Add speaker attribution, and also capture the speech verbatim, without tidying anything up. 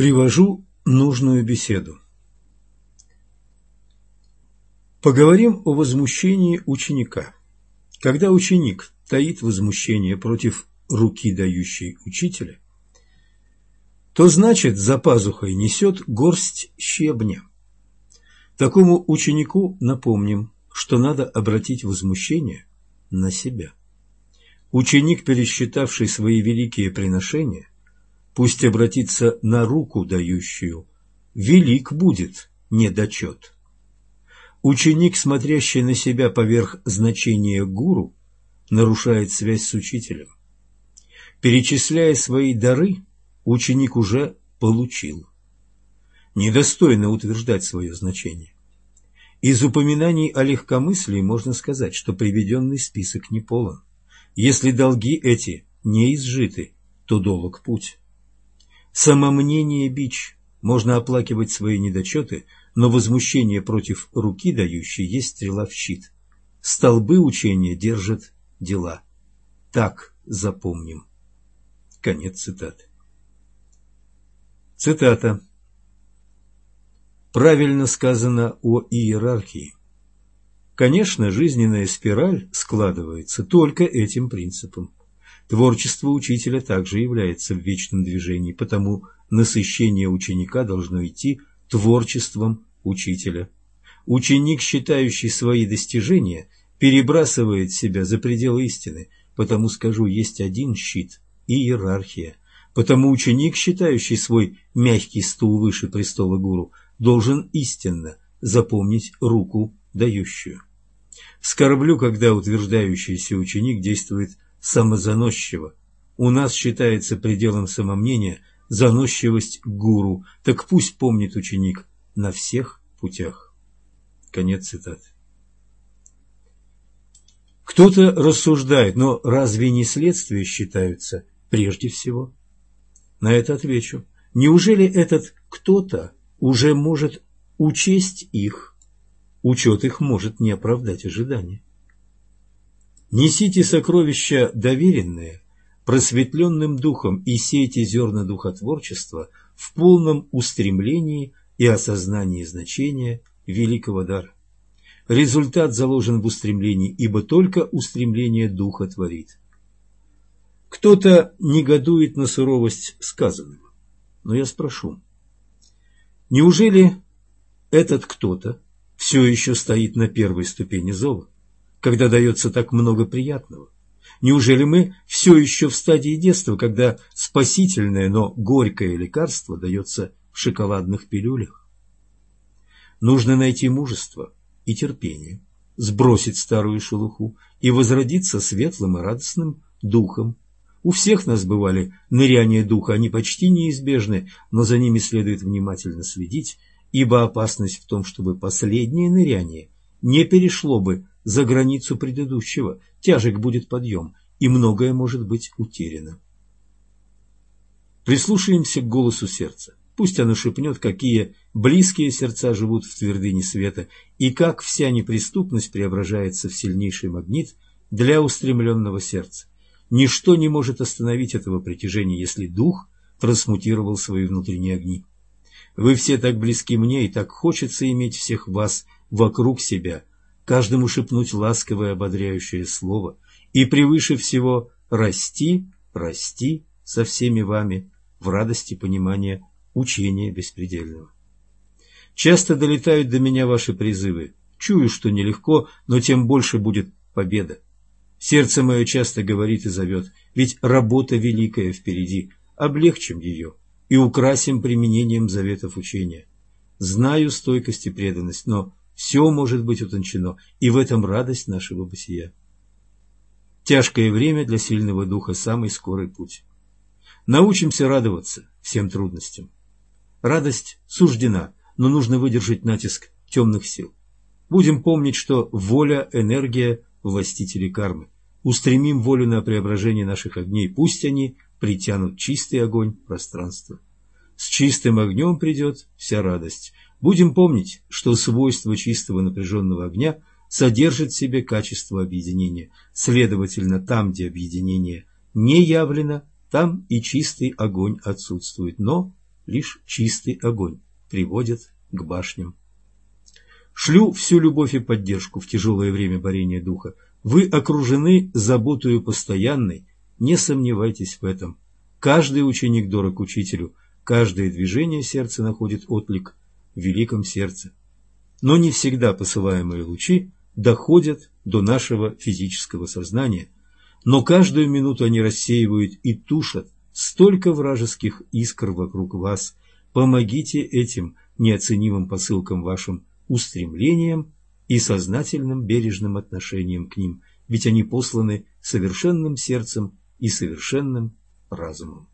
Speaker 1: Привожу нужную беседу. Поговорим о возмущении ученика. Когда ученик таит возмущение против руки, дающей учителя, то значит, за пазухой несет горсть щебня. Такому ученику напомним, что надо обратить возмущение на себя. Ученик, пересчитавший свои великие приношения, пусть обратится на руку дающую, велик будет недочет. Ученик, смотрящий на себя поверх значения гуру, нарушает связь с учителем. Перечисляя свои дары, ученик уже получил. Недостойно утверждать свое значение. Из упоминаний о легкомыслии можно сказать, что приведенный список не полон. Если долги эти не изжиты, то долог путь. Самомнение – бич. Можно оплакивать свои недочеты, но возмущение против руки дающей есть стрела в щит. Столбы учения держат дела. Так запомним. Конец цитаты. Цитата. Правильно сказано о иерархии. Конечно, жизненная спираль складывается только этим принципом. Творчество учителя также является в вечном движении, потому насыщение ученика должно идти творчеством учителя. Ученик, считающий свои достижения, перебрасывает себя за пределы истины, потому скажу, есть один щит – иерархия. Потому ученик, считающий свой мягкий стул выше престола гуру, должен истинно запомнить руку дающую. Скорблю, когда утверждающийся ученик действует самозаносчиво. У нас считается пределом самомнения заносчивость гуру, так пусть помнит ученик на всех путях. Конец цитаты. Кто-то рассуждает, но разве не следствия считаются прежде всего? На это отвечу. Неужели этот кто-то уже может учесть их? Учет их может не оправдать ожидания. Несите сокровища доверенные просветленным духом и сейте зерна духотворчества в полном устремлении и осознании значения великого дара. Результат заложен в устремлении, ибо только устремление духа творит. Кто-то негодует на суровость сказанного, но я спрошу, неужели этот кто-то все еще стоит на первой ступени зова, когда дается так много приятного? Неужели мы все еще в стадии детства, когда спасительное, но горькое лекарство дается в шоколадных пилюлях? Нужно найти мужество и терпение, сбросить старую шелуху и возродиться светлым и радостным духом. У всех нас бывали ныряния духа, они почти неизбежны, но за ними следует внимательно следить, ибо опасность в том, чтобы последнее ныряние не перешло бы за границу предыдущего, тяжек будет подъем, и многое может быть утеряно. Прислушаемся к голосу сердца. Пусть оно шепнет, какие близкие сердца живут в твердыне света, и как вся неприступность преображается в сильнейший магнит для устремленного сердца. Ничто не может остановить этого притяжения, если дух трансмутировал свои внутренние огни. Вы все так близки мне, и так хочется иметь всех вас вокруг себя, каждому шепнуть ласковое ободряющее слово и превыше всего расти, расти со всеми вами в радости понимания учения беспредельного. Часто долетают до меня ваши призывы. Чую, что нелегко, но тем больше будет победа. Сердце мое часто говорит и зовет, ведь работа великая впереди, облегчим ее и украсим применением заветов учения. Знаю стойкость и преданность, но все может быть утончено, и в этом радость нашего бытия. Тяжкое время для сильного духа – самый скорый путь. Научимся радоваться всем трудностям. Радость суждена, но нужно выдержать натиск темных сил. Будем помнить, что воля – энергия властители кармы. Устремим волю на преображение наших огней, пусть они притянут чистый огонь пространства. С чистым огнем придет вся радость. Будем помнить, что свойство чистого напряженного огня содержит в себе качество объединения. Следовательно, там, где объединение не явлено, там и чистый огонь отсутствует. Но лишь чистый огонь приводит к башням. Шлю всю любовь и поддержку в тяжелое время борения духа. Вы окружены заботою постоянной, не сомневайтесь в этом. Каждый ученик дорог учителю, каждое движение сердца находит отклик в великом сердце. Но не всегда посылаемые лучи доходят до нашего физического сознания, но каждую минуту они рассеивают и тушат столько вражеских искр вокруг вас. Помогите этим неоценимым посылкам вашим устремлением и сознательным бережным отношением к ним, ведь они посланы совершенным сердцем и совершенным разумом.